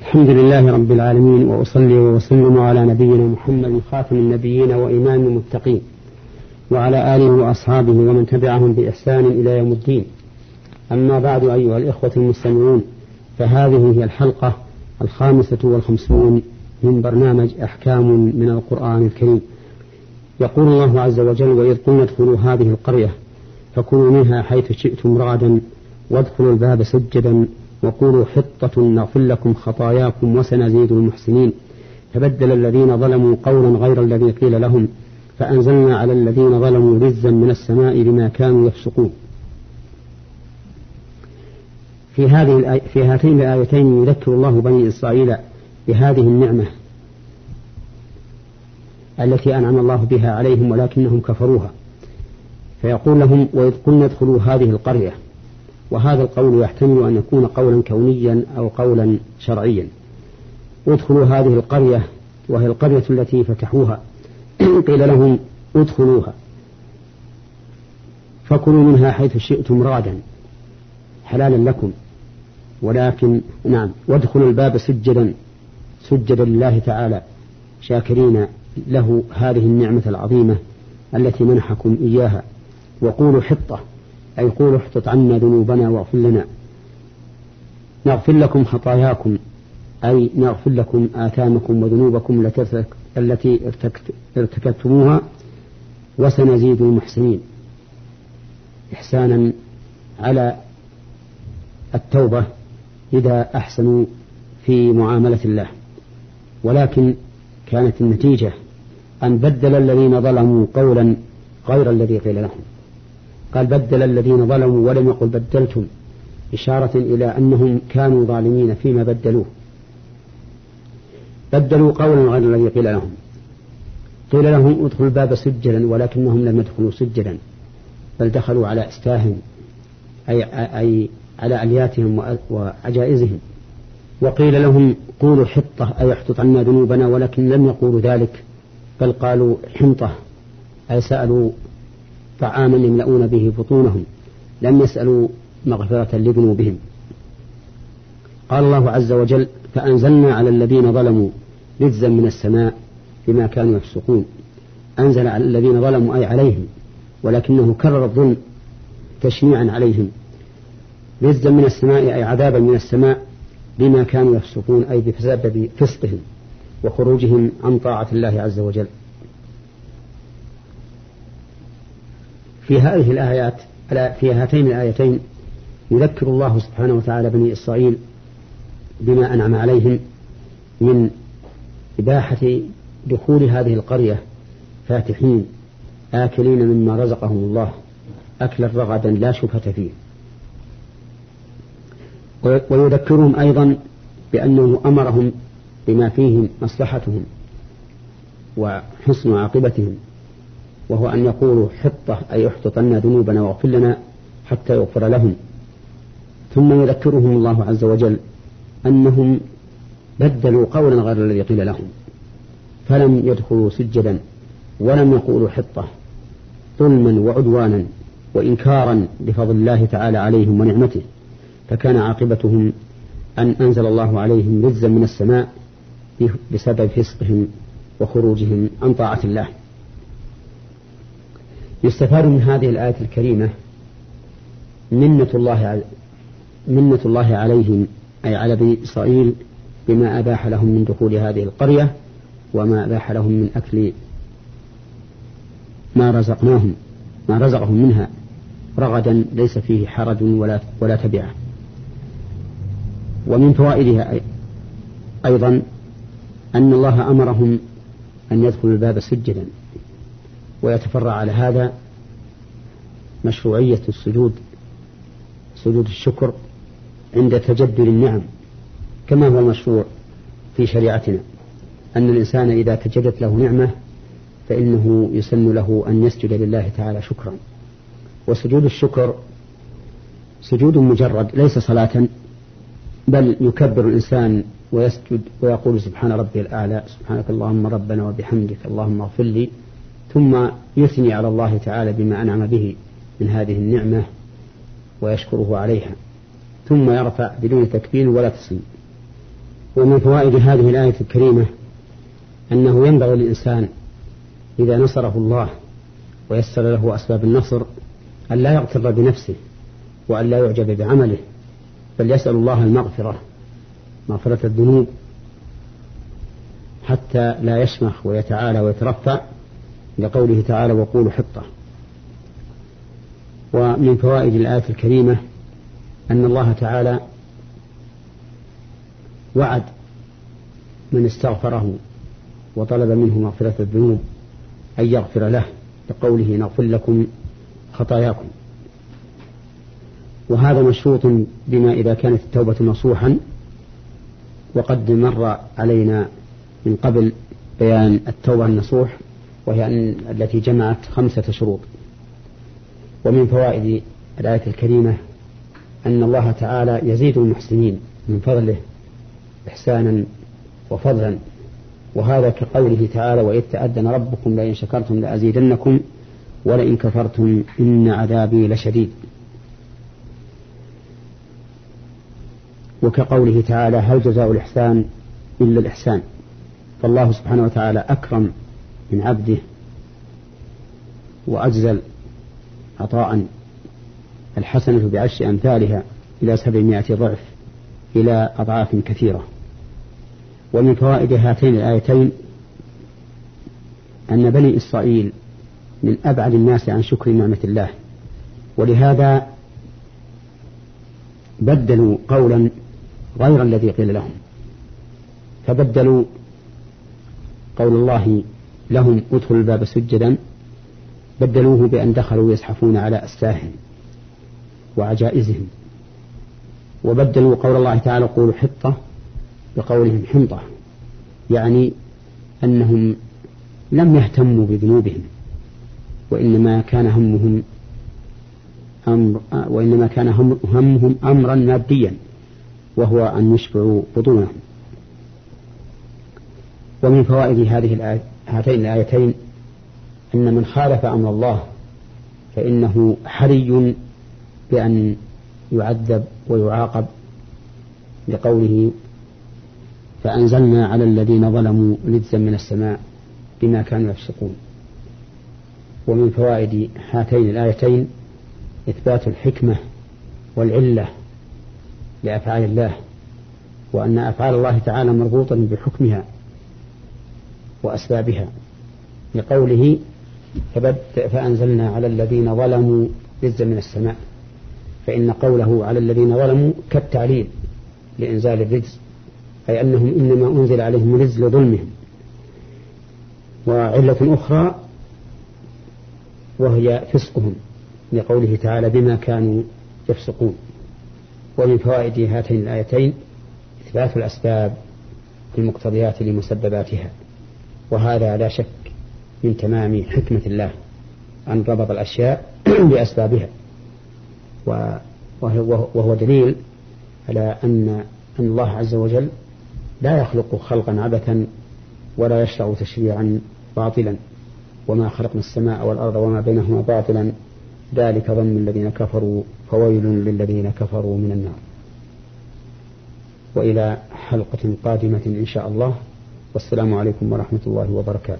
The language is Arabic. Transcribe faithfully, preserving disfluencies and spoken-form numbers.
الحمد لله رب العالمين، وأصلي وأسلم على نبينا محمد خاتم النبيين وإمام المتقين، وعلى آله وأصحابه ومن تبعهم بإحسان إلى يوم الدين. أما بعد، أيها الإخوة المستمعون، فهذه هي الحلقة الخامسة والخمسون من برنامج أحكام من القرآن الكريم. يقول الله عز وجل: وإذ قلنا ادخلوا هذه القرية فكلوا منها حيث شئتم رغدا وادخلوا الباب سجدا وقولوا حطة نغفر لكم خطاياكم وسنزيد المحسنين. فبدل الذين ظلموا قولا غير الذي قيل لهم فأنزلنا على الذين ظلموا رجزا من السماء بما كانوا يفسقون. في هذه في هاتين الآيتين يذكر الله بني إسرائيل بهذه النعمة التي أنعم الله بها عليهم ولكنهم كفروها، فيقول لهم: وإذ قلنا ادخلوا هذه القرية. وهذا القول يحتمل أن يكون قولا كونيا أو قولا شرعيا. ادخلوا هذه القرية، وهي القرية التي فتحوها، قيل لهم ادخلوها فكلوا منها حيث شئتم رغدا حلالا لكم، ولكن نعم وادخلوا الباب سجدا سجدا لله تعالى شاكرين له هذه النعمة العظيمة التي منحكم إياها. وقولوا حطة، أي قولوا احطط عنا ذنوبنا واغفر لنا. نغفر لكم خطاياكم، أي نغفر لكم آثامكم وذنوبكم التي ارتكبتموها وسنزيد المحسنين، إحسانا على التوبة إذا أحسنوا في معاملة الله. ولكن كانت النتيجة أن بدل الذين ظلموا قولا غير الذي قيل لهم. قال بدل الذين ظلموا ولم يقل بدلتم، إشارة إلى أنهم كانوا ظالمين فيما بدلوه. بدلوا قولا غير الذي قيل لهم. قيل لهم ادخلوا الباب سجدا، ولكنهم لم يدخلوا سجدا، بل دخلوا على استاهم، أي, أي على ألياتهم وعجائزهم. وقيل لهم قولوا حطة، أي احطط عنا ذنوبنا، ولكن لم يقولوا ذلك، بل قالوا حنطة، أي سألوا طعاما يملؤون به بطونهم، لم يسألوا مغفرة لذنوبهم. قال الله عز وجل: فأنزلنا على الذين ظلموا رجزا من السماء بما كانوا يفسقون. أنزل على الذين ظلموا أي عليهم، ولكنه كرر الظلم تشنيعا عليهم. رجزا من السماء أي عذابا من السماء بما كانوا يفسقون، أي بسبب فسقهم وخروجهم عن طاعة الله عز وجل. في هذه الآيات في هاتين الآيتين يذكر الله سبحانه وتعالى بني إسرائيل بما أنعم عليهم من إباحة دخول هذه القرية فاتحين آكلين مما رزقهم الله أكلا رغدا لا شبهة فيه. ويذكرهم أيضا بأنه أمرهم بما فيه مصلحتهم وحسن عاقبتهم، وهو أن يقولوا حطة، أي احطط عنا ذنوبنا واغفر لنا حتى يغفر لهم. ثم يذكرهم الله عز وجل أنهم بدلوا قولا غير الذي قيل لهم، فلم يدخلوا سجدا ولم يقولوا حطة، ظلما وعدوانا وإنكارا لفضل الله تعالى عليهم ونعمته. فكان عاقبتهم أن أنزل الله عليهم رجزا من السماء بسبب فسقهم وخروجهم عن طاعة الله. يستفاد من هذه الآية الكريمة منة الله منة الله عليهم، أي على بني إسرائيل، بما أباح لهم من دخول هذه القرية وما أباح لهم من أكل ما رزقناهم ما رزقهم منها رغدا ليس فيه حرج ولا ولا تبعة. ومن فوائدها أيضا أن الله أمرهم أن يدخلوا الباب سجدا، ويتفرع على هذا مشروعية السجود سجود الشكر عند تجدد النعم، كما هو المشروع في شريعتنا أن الإنسان إذا تجدت له نعمة فإنه يسن له أن يسجد لله تعالى شكرا. وسجود الشكر سجود مجرد ليس صلاة، بل يكبر الإنسان ويسجد ويقول سبحان ربي الأعلى، سبحانك اللهم ربنا وبحمدك اللهم اغفر لي، ثم يثني على الله تعالى بما أنعم به من هذه النعمة ويشكره عليها، ثم يرفع بدون تكبير ولا تسليم. ومن فوائد هذه الآية الكريمة أنه ينبغي للإنسان إذا نصره الله ويسر له أسباب النصر أن لا يغتر بنفسه وأن لا يعجب بعمله، بل يسأل الله المغفرة مغفرة الذنوب حتى لا يشمخ ويتعالى ويترفع، لقوله تعالى وقولوا حطة. ومن فوائد الآية الكريمة أن الله تعالى وعد من استغفره وطلب منه مغفرة الذنوب أن يغفر له، لقوله نغفر لكم خطاياكم. وهذا مشروط بما إذا كانت التوبة نصوحا، وقد مر علينا من قبل بيان التوبة النصوح وهي أن التي جمعت خمسة شروط. ومن فوائد الآية الكريمة أن الله تعالى يزيد المحسنين من فضله إحسانا وفضلا، وهذا كقوله تعالى وإذ تأذن ربكم لئن شكرتم لأزيدنكم ولئن كفرتم إن عذابي لشديد. وكقوله تعالى هل جزاء الإحسان إلا الإحسان، فالله سبحانه وتعالى أكرم من عبده وأجزل عطاء، الحسنة بعشر أمثالها إلى سبعمائة ضعف إلى أضعاف كثيرة. ومن فوائد هاتين الآيتين أن بني إسرائيل من أبعد الناس عن شكر نعمة الله، ولهذا بدلوا قولا غير الذي قيل لهم، فبدلوا قول الله لهم ادخلوا الباب سجدا، بدلوه بأن دخلوا يزحفون على أسفاههم وعجائزهم، وبدلوا قول الله تعالى قولوا حطة بقولهم حنطة، يعني أنهم لم يهتموا بذنوبهم، وإنما كان همهم أمر وإنما كان همهم أمرا ماديا وهو أن يشبعوا بطونهم. ومن فوائد هذه الآية هاتين الآيتين أن من خالف أمر الله فإنه حري بأن يعذب ويعاقب، لقوله فأنزلنا على الذين ظلموا رجزا من السماء بما كانوا يفسقون. ومن فوائد هاتين الآيتين إثبات الحكمة والعلة لأفعال الله، وأن أفعال الله تعالى مربوطة بحكمها وأسبابها، لقوله فأنزلنا على الذين ظلموا رجزا من السماء، فإن قوله على الذين ظلموا كالتعليل لإنزال الرجز، أي أنهم إنما أنزل عليهم الرجز لظلمهم. وعلة أخرى وهي فسقهم، لقوله تعالى بما كانوا يفسقون. ومن فوائد هاتين الآيتين إثبات الأسباب المقتضيات لمسبباتها، وهذا لا شك من تمام حكمة الله أن ربط الأشياء بأسبابها، وهو دليل على أن أن الله عز وجل لا يخلق خلقا عبثا ولا يشرع تشريعا باطلا، وما خلقنا السماء والأرض وما بينهما باطلا ذلك ظن الذين كفروا فويل للذين كفروا من النار. وإلى حلقة قادمة إن شاء الله، والسلام عليكم ورحمة الله وبركاته.